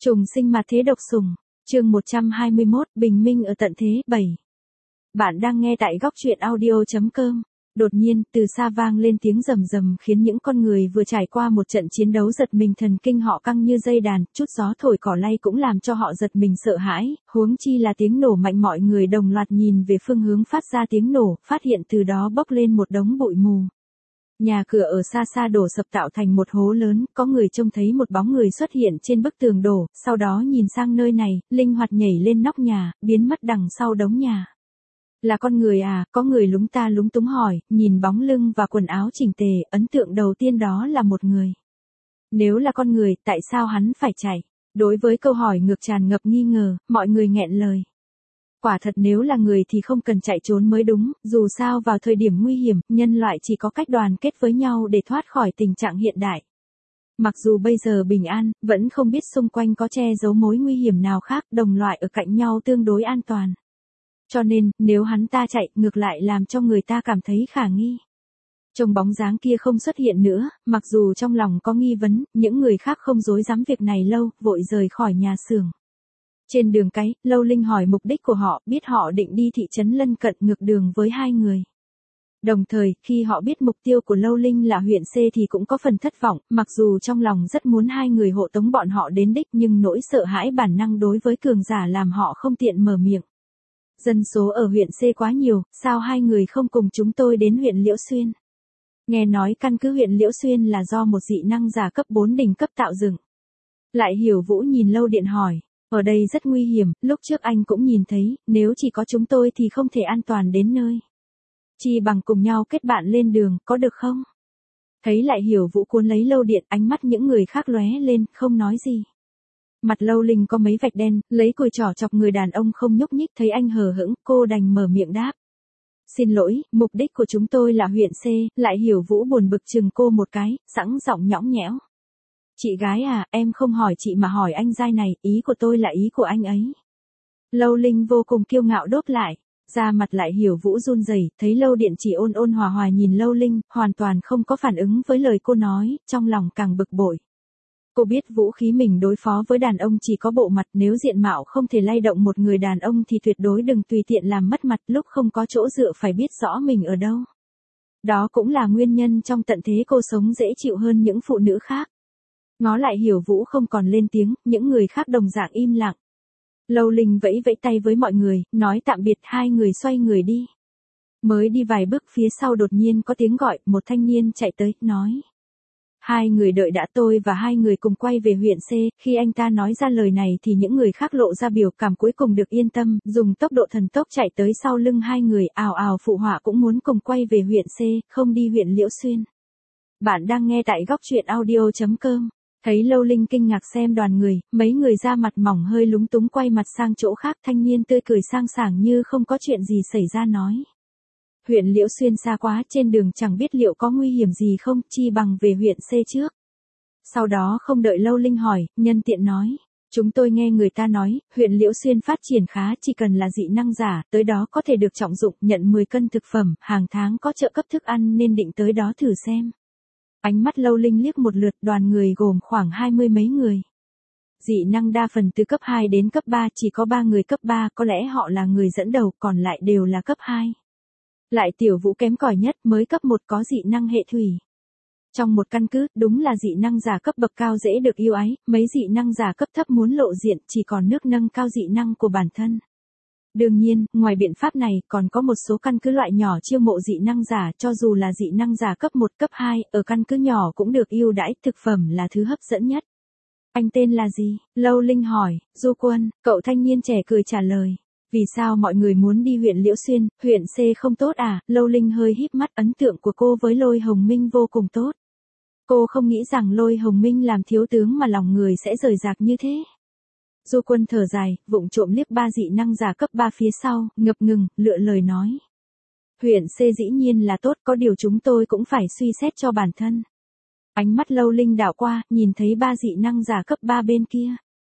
Trùng sinh mà thế độc sủng. Chương 121, bình minh ở tận thế 7. Bạn đang nghe tại góc truyện audio.com. Đột nhiên, từ xa vang lên tiếng rầm rầm khiến những con người vừa trải qua một trận chiến đấu giật mình, thần kinh họ căng như dây đàn, chút gió thổi cỏ lay cũng làm cho họ giật mình sợ hãi, huống chi là tiếng nổ mạnh. Mọi người đồng loạt nhìn về phương hướng phát ra tiếng nổ, phát hiện từ đó bốc lên một đống bụi mù. Nhà cửa ở xa xa đổ sập tạo thành một hố lớn, có người trông thấy một bóng người xuất hiện trên bức tường đổ, sau đó nhìn sang nơi này, linh hoạt nhảy lên nóc nhà, biến mất đằng sau đống nhà. Là con người à? Có người lúng ta lúng túng hỏi, nhìn bóng lưng và quần áo chỉnh tề, ấn tượng đầu tiên đó là một người. Nếu là con người, tại sao hắn phải chạy? Đối với câu hỏi ngược tràn ngập nghi ngờ, mọi người nghẹn lời. Quả thật nếu là người thì không cần chạy trốn mới đúng, dù sao vào thời điểm nguy hiểm, nhân loại chỉ có cách đoàn kết với nhau để thoát khỏi tình trạng hiện đại. Mặc dù bây giờ bình an, vẫn không biết xung quanh có che giấu mối nguy hiểm nào khác, đồng loại ở cạnh nhau tương đối an toàn. Cho nên, nếu hắn ta chạy, ngược lại làm cho người ta cảm thấy khả nghi. Trông bóng dáng kia không xuất hiện nữa, mặc dù trong lòng có nghi vấn, những người khác không dối dám việc này lâu, vội rời khỏi nhà xưởng. Trên đường cái, Lâu Linh hỏi mục đích của họ, biết họ định đi thị trấn lân cận ngược đường với hai người. Đồng thời, khi họ biết mục tiêu của Lâu Linh là huyện C thì cũng có phần thất vọng, mặc dù trong lòng rất muốn hai người hộ tống bọn họ đến đích nhưng nỗi sợ hãi bản năng đối với cường giả làm họ không tiện mở miệng. Dân số ở huyện C quá nhiều, sao hai người không cùng chúng tôi đến huyện Liễu Xuyên? Nghe nói căn cứ huyện Liễu Xuyên là do một dị năng giả cấp 4 đỉnh cấp tạo dựng. Lại Hiểu Vũ nhìn Lâu Điện hỏi. Ở đây rất nguy hiểm, lúc trước anh cũng nhìn thấy, nếu chỉ có chúng tôi thì không thể an toàn đến nơi. Chi bằng cùng nhau kết bạn lên đường, có được không? Thấy Lại Hiểu Vũ cuốn lấy Lâu Điện, ánh mắt những người khác lóe lên, không nói gì. Mặt Lâu Linh có mấy vạch đen, lấy cùi trỏ chọc người đàn ông không nhúc nhích, thấy anh hờ hững, cô đành mở miệng đáp. Xin lỗi, mục đích của chúng tôi là huyện C, Lại Hiểu Vũ buồn bực chừng cô một cái, sẵn giọng nhõng nhẽo. Chị gái à, em không hỏi chị mà hỏi anh giai này, ý của tôi là ý của anh ấy. Lâu Linh vô cùng kiêu ngạo đốt lại, da mặt Lại Hiểu Vũ run rẩy, thấy Lâu Điện chỉ ôn ôn hòa hòa nhìn Lâu Linh, hoàn toàn không có phản ứng với lời cô nói, trong lòng càng bực bội. Cô biết vũ khí mình đối phó với đàn ông chỉ có bộ mặt, nếu diện mạo không thể lay động một người đàn ông thì tuyệt đối đừng tùy tiện làm mất mặt, lúc không có chỗ dựa phải biết rõ mình ở đâu. Đó cũng là nguyên nhân trong tận thế cô sống dễ chịu hơn những phụ nữ khác. Ngó Lại Hiểu Vũ không còn lên tiếng, những người khác đồng dạng im lặng. Lâu Linh vẫy vẫy tay với mọi người, nói tạm biệt, hai người xoay người đi. Mới đi vài bước phía sau đột nhiên có tiếng gọi, một thanh niên chạy tới, nói. Hai người đợi đã, tôi và hai người cùng quay về huyện C, khi anh ta nói ra lời này thì những người khác lộ ra biểu cảm cuối cùng được yên tâm, dùng tốc độ thần tốc chạy tới sau lưng hai người, ào ào phụ họa cũng muốn cùng quay về huyện C, không đi huyện Liễu Xuyên. Bạn đang nghe tại góc truyện audio.com. Thấy Lâu Linh kinh ngạc xem đoàn người, mấy người da mặt mỏng hơi lúng túng quay mặt sang chỗ khác, thanh niên tươi cười sang sảng như không có chuyện gì xảy ra nói. Huyện Liễu Xuyên xa quá, trên đường chẳng biết liệu có nguy hiểm gì không, chi bằng về huyện C trước. Sau đó không đợi Lâu Linh hỏi, nhân tiện nói. Chúng tôi nghe người ta nói, huyện Liễu Xuyên phát triển khá, chỉ cần là dị năng giả, tới đó có thể được trọng dụng, nhận 10 cân thực phẩm, hàng tháng có trợ cấp thức ăn nên định tới đó thử xem. Ánh mắt Lâu Linh liếc một lượt, đoàn người gồm khoảng 20 mấy người. Dị năng đa phần từ cấp 2 đến cấp 3, chỉ có 3 người cấp 3, có lẽ họ là người dẫn đầu, còn lại đều là cấp 2. Lại Tiểu Vũ kém cỏi nhất, mới cấp 1 có dị năng hệ thủy. Trong một căn cứ, đúng là dị năng giả cấp bậc cao dễ được yêu ái, mấy dị năng giả cấp thấp muốn lộ diện, chỉ còn nước nâng cao dị năng của bản thân. Đương nhiên, ngoài biện pháp này, còn có một số căn cứ loại nhỏ chiêu mộ dị năng giả, cho dù là dị năng giả cấp 1, cấp 2, ở căn cứ nhỏ cũng được ưu đãi, thực phẩm là thứ hấp dẫn nhất. Anh tên là gì? Lâu Linh hỏi. Du Quân, cậu thanh niên trẻ cười trả lời. Vì sao mọi người muốn đi huyện Liễu Xuyên, huyện C không tốt à? Lâu Linh hơi híp mắt, ấn tượng của cô với Lôi Hồng Minh vô cùng tốt. Cô không nghĩ rằng Lôi Hồng Minh làm thiếu tướng mà lòng người sẽ rời rạc như thế. Du Quân thở dài, vụng trộm liếc 3 dị năng giả cấp 3 phía sau, ngập ngừng, lựa lời nói. Huyện C dĩ nhiên là tốt, có điều chúng tôi cũng phải suy xét cho bản thân. Ánh mắt Lâu Linh đảo qua, nhìn thấy 3 dị năng giả cấp 3 bên kia.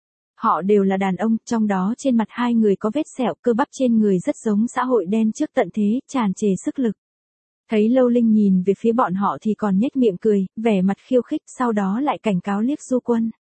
Họ đều là đàn ông, trong đó trên mặt hai người có vết sẹo, cơ bắp trên người rất giống xã hội đen trước tận thế, tràn trề sức lực. Thấy Lâu Linh nhìn về phía bọn họ thì còn nhếch miệng cười, vẻ mặt khiêu khích, sau đó lại cảnh cáo liếc Du Quân.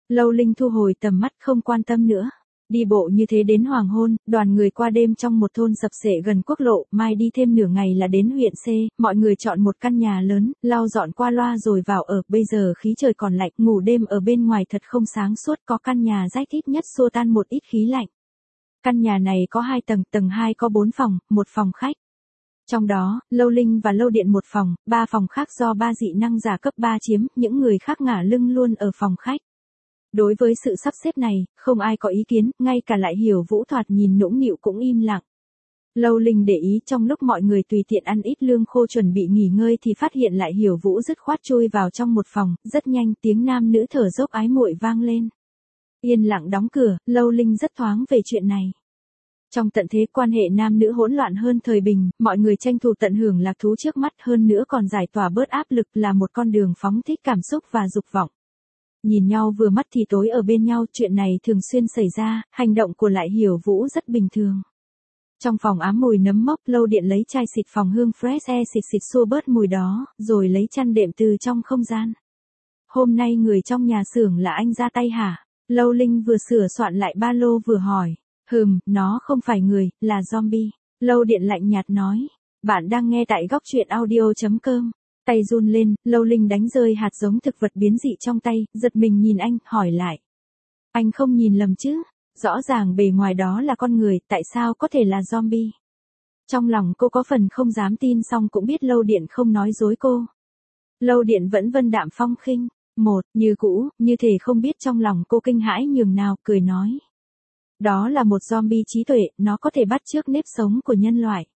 Lâu Linh thu hồi tầm mắt không quan tâm nữa. Đi bộ như thế đến hoàng hôn, đoàn người qua đêm trong một thôn sập xệ gần quốc lộ, mai đi thêm nửa ngày là đến huyện C, mọi người chọn một căn nhà lớn, lau dọn qua loa rồi vào ở, bây giờ khí trời còn lạnh, ngủ đêm ở bên ngoài thật không sáng suốt, có căn nhà rách ít nhất xua tan một ít khí lạnh. Căn nhà này có 2 tầng, tầng 2 có 4 phòng, 1 phòng khách. Trong đó, Lâu Linh và Lâu Điện 1 phòng, 3 phòng khác do 3 dị năng giả cấp 3 chiếm, những người khác ngả lưng luôn ở phòng khách. Đối với sự sắp xếp này, không ai có ý kiến, ngay cả Lại Hiểu Vũ thoạt nhìn nũng nịu cũng im lặng. Lâu Linh để ý trong lúc mọi người tùy tiện ăn ít lương khô chuẩn bị nghỉ ngơi thì phát hiện Lại Hiểu Vũ dứt khoát chui vào trong một phòng, rất nhanh tiếng nam nữ thở dốc ái muội vang lên. Yên lặng đóng cửa, Lâu Linh rất thoáng về chuyện này. Trong tận thế quan hệ nam nữ hỗn loạn hơn thời bình, mọi người tranh thủ tận hưởng lạc thú trước mắt hơn nữa còn giải tỏa bớt áp lực là một con đường phóng thích cảm xúc và dục vọng. Nhìn nhau vừa mắt thì tối ở bên nhau, chuyện này thường xuyên xảy ra, hành động của Lại Hiểu Vũ rất bình thường. Trong phòng ám mùi nấm mốc, Lâu Điện lấy chai xịt phòng hương fresh air xịt xua bớt mùi đó, rồi lấy chăn đệm từ trong không gian. Hôm nay người trong nhà xưởng là anh ra tay hả? Lâu Linh vừa sửa soạn lại ba lô vừa hỏi. Nó không phải người, là zombie. Lâu Điện lạnh nhạt nói. Bạn đang nghe tại góc truyện audio.com. Tay run lên, Lâu Linh đánh rơi hạt giống thực vật biến dị trong tay, giật mình nhìn anh, hỏi lại. Anh không nhìn lầm chứ? Rõ ràng bề ngoài đó là con người, tại sao có thể là zombie? Trong lòng cô có phần không dám tin song cũng biết Lâu Điện không nói dối cô. Lâu Điện vẫn vân đạm phong khinh. Như cũ, như thể không biết trong lòng cô kinh hãi nhường nào, cười nói. Đó là một zombie trí tuệ, nó có thể bắt chước nếp sống của nhân loại.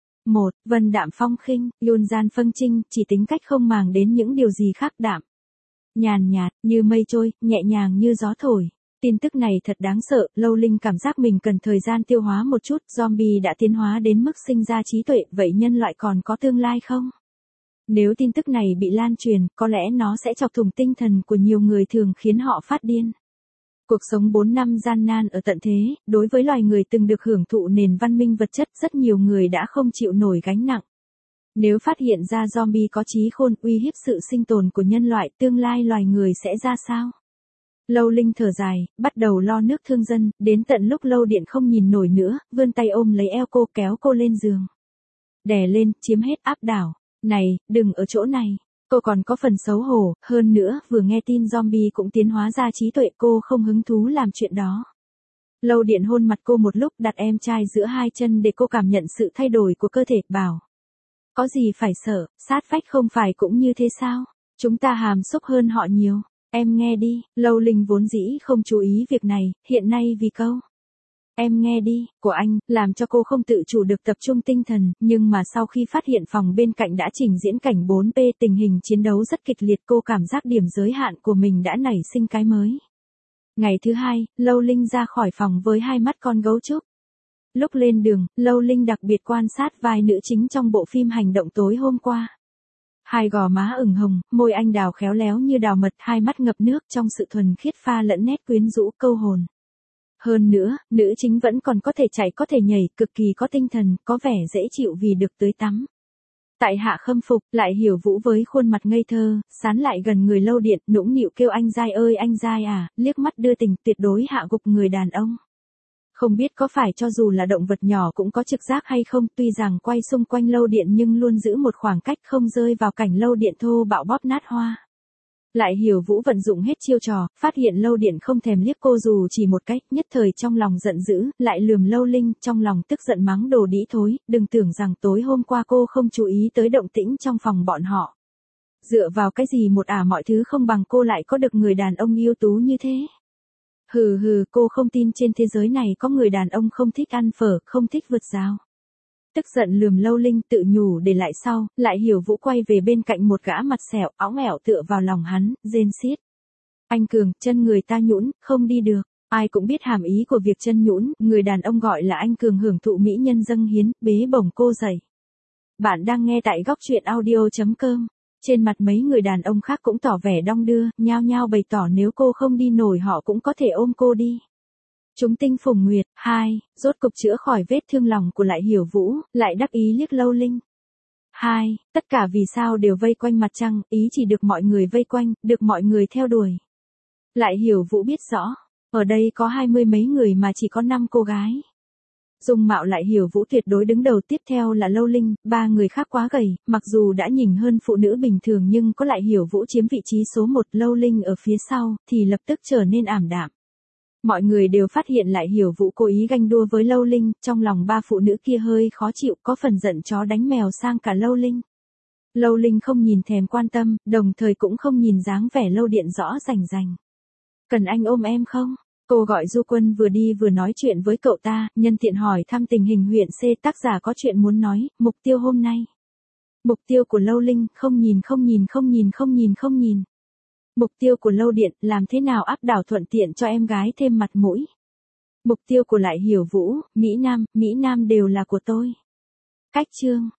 Vân đạm phong khinh, Yun Gian Phân Trinh, chỉ tính cách không màng đến những điều gì khác đạm. Nhàn nhạt, như mây trôi, nhẹ nhàng như gió thổi. Tin tức này thật đáng sợ, Lâu Linh cảm giác mình cần thời gian tiêu hóa một chút, zombie đã tiến hóa đến mức sinh ra trí tuệ, vậy nhân loại còn có tương lai không? Nếu tin tức này bị lan truyền, có lẽ nó sẽ chọc thủng tinh thần của nhiều người thường khiến họ phát điên. Cuộc sống 4 năm gian nan ở tận thế, đối với loài người từng được hưởng thụ nền văn minh vật chất rất nhiều người đã không chịu nổi gánh nặng. Nếu phát hiện ra zombie có trí khôn uy hiếp sự sinh tồn của nhân loại, tương lai loài người sẽ ra sao? Lâu Linh thở dài, bắt đầu lo nước thương dân, đến tận lúc Lâu Điện không nhìn nổi nữa, vươn tay ôm lấy eo cô kéo cô lên giường. Đè lên, chiếm hết áp đảo. Này, đừng ở chỗ này. Cô còn có phần xấu hổ, hơn nữa, vừa nghe tin zombie cũng tiến hóa ra trí tuệ, cô không hứng thú làm chuyện đó. Lâu Điện hôn mặt cô một lúc, đặt em trai giữa hai chân để cô cảm nhận sự thay đổi của cơ thể, bảo. Có gì phải sợ, sát vách không phải cũng như thế sao? Chúng ta hàm xúc hơn họ nhiều. Em nghe đi, Lâu Linh vốn dĩ không chú ý việc này, hiện nay vì câu. Em nghe đi, của anh, làm cho cô không tự chủ được tập trung tinh thần, nhưng mà sau khi phát hiện phòng bên cạnh đã trình diễn cảnh 4P tình hình chiến đấu rất kịch liệt, cô cảm giác điểm giới hạn của mình đã nảy sinh cái mới. Ngày thứ hai, Lâu Linh ra khỏi phòng với 2 mắt con gấu trúc. Lúc lên đường, Lâu Linh đặc biệt quan sát vai nữ chính trong bộ phim hành động tối hôm qua. 2 gò má ửng hồng, môi anh đào khéo léo như đào mật, 2 mắt ngập nước trong sự thuần khiết pha lẫn nét quyến rũ câu hồn. Hơn nữa, nữ chính vẫn còn có thể chạy có thể nhảy, cực kỳ có tinh thần, có vẻ dễ chịu vì được tưới tắm. Tại hạ khâm phục, Lại Hiểu Vũ với khuôn mặt ngây thơ, sán lại gần người Lâu Điện, nũng nịu kêu anh giai ơi anh giai à, liếc mắt đưa tình, tuyệt đối hạ gục người đàn ông. Không biết có phải cho dù là động vật nhỏ cũng có trực giác hay không, tuy rằng quay xung quanh Lâu Điện nhưng luôn giữ một khoảng cách không rơi vào cảnh Lâu Điện thô bạo bóp nát hoa. Lại Hiểu Vũ vận dụng hết chiêu trò, phát hiện Lâu Điện không thèm liếc cô dù chỉ một cách, nhất thời trong lòng giận dữ, lại lườm Lâu Linh, trong lòng tức giận mắng đồ đĩ thối, đừng tưởng rằng tối hôm qua cô không chú ý tới động tĩnh trong phòng bọn họ. Dựa vào cái gì mọi thứ không bằng cô lại có được người đàn ông ưu tú như thế. Cô không tin trên thế giới này có người đàn ông không thích ăn phở, không thích vượt rào. Tức giận lườm Lâu Linh tự nhủ để lại sau, Lại Hiểu Vũ quay về bên cạnh một gã mặt sẹo, óng ẻo tựa vào lòng hắn, rên xiết. Anh Cường, chân người ta nhũn, không đi được. Ai cũng biết hàm ý của việc chân nhũn, người đàn ông gọi là anh Cường hưởng thụ mỹ nhân dâng hiến, bế bổng cô dậy. Bạn đang nghe tại góc truyện audio.com. Trên mặt mấy người đàn ông khác cũng tỏ vẻ đong đưa, nhao nhao bày tỏ nếu cô không đi nổi họ cũng có thể ôm cô đi. Chúng tinh phùng nguyệt, 2, rốt cục chữa khỏi vết thương lòng của Lại Hiểu Vũ, lại đắc ý liếc Lâu Linh. 2, tất cả vì sao đều vây quanh mặt trăng, ý chỉ được mọi người vây quanh, được mọi người theo đuổi. Lại Hiểu Vũ biết rõ, ở đây có 20 mấy người mà chỉ có 5 cô gái. Dung mạo Lại Hiểu Vũ tuyệt đối đứng đầu, tiếp theo là Lâu Linh, 3 người khác quá gầy, mặc dù đã nhỉnh hơn phụ nữ bình thường nhưng có Lại Hiểu Vũ chiếm vị trí số 1, Lâu Linh ở phía sau, thì lập tức trở nên ảm đạm. Mọi người đều phát hiện Lại Hiểu Vũ cố ý ganh đua với Lâu Linh, trong lòng 3 phụ nữ kia hơi khó chịu, có phần giận chó đánh mèo sang cả Lâu Linh. Lâu Linh không nhìn thèm quan tâm, đồng thời cũng không nhìn dáng vẻ Lâu Điện rõ rành rành. Cần anh ôm em không? Cô gọi Du Quân vừa đi vừa nói chuyện với cậu ta, nhân tiện hỏi thăm tình hình huyện C. Tác giả có chuyện muốn nói, mục tiêu hôm nay. Mục tiêu của Lâu Linh, không nhìn. Mục tiêu của Lâu Điện, làm thế nào áp đảo thuận tiện cho em gái thêm mặt mũi. Mục tiêu của Lại Hiểu Vũ, Mỹ Nam đều là của tôi. Cách chương.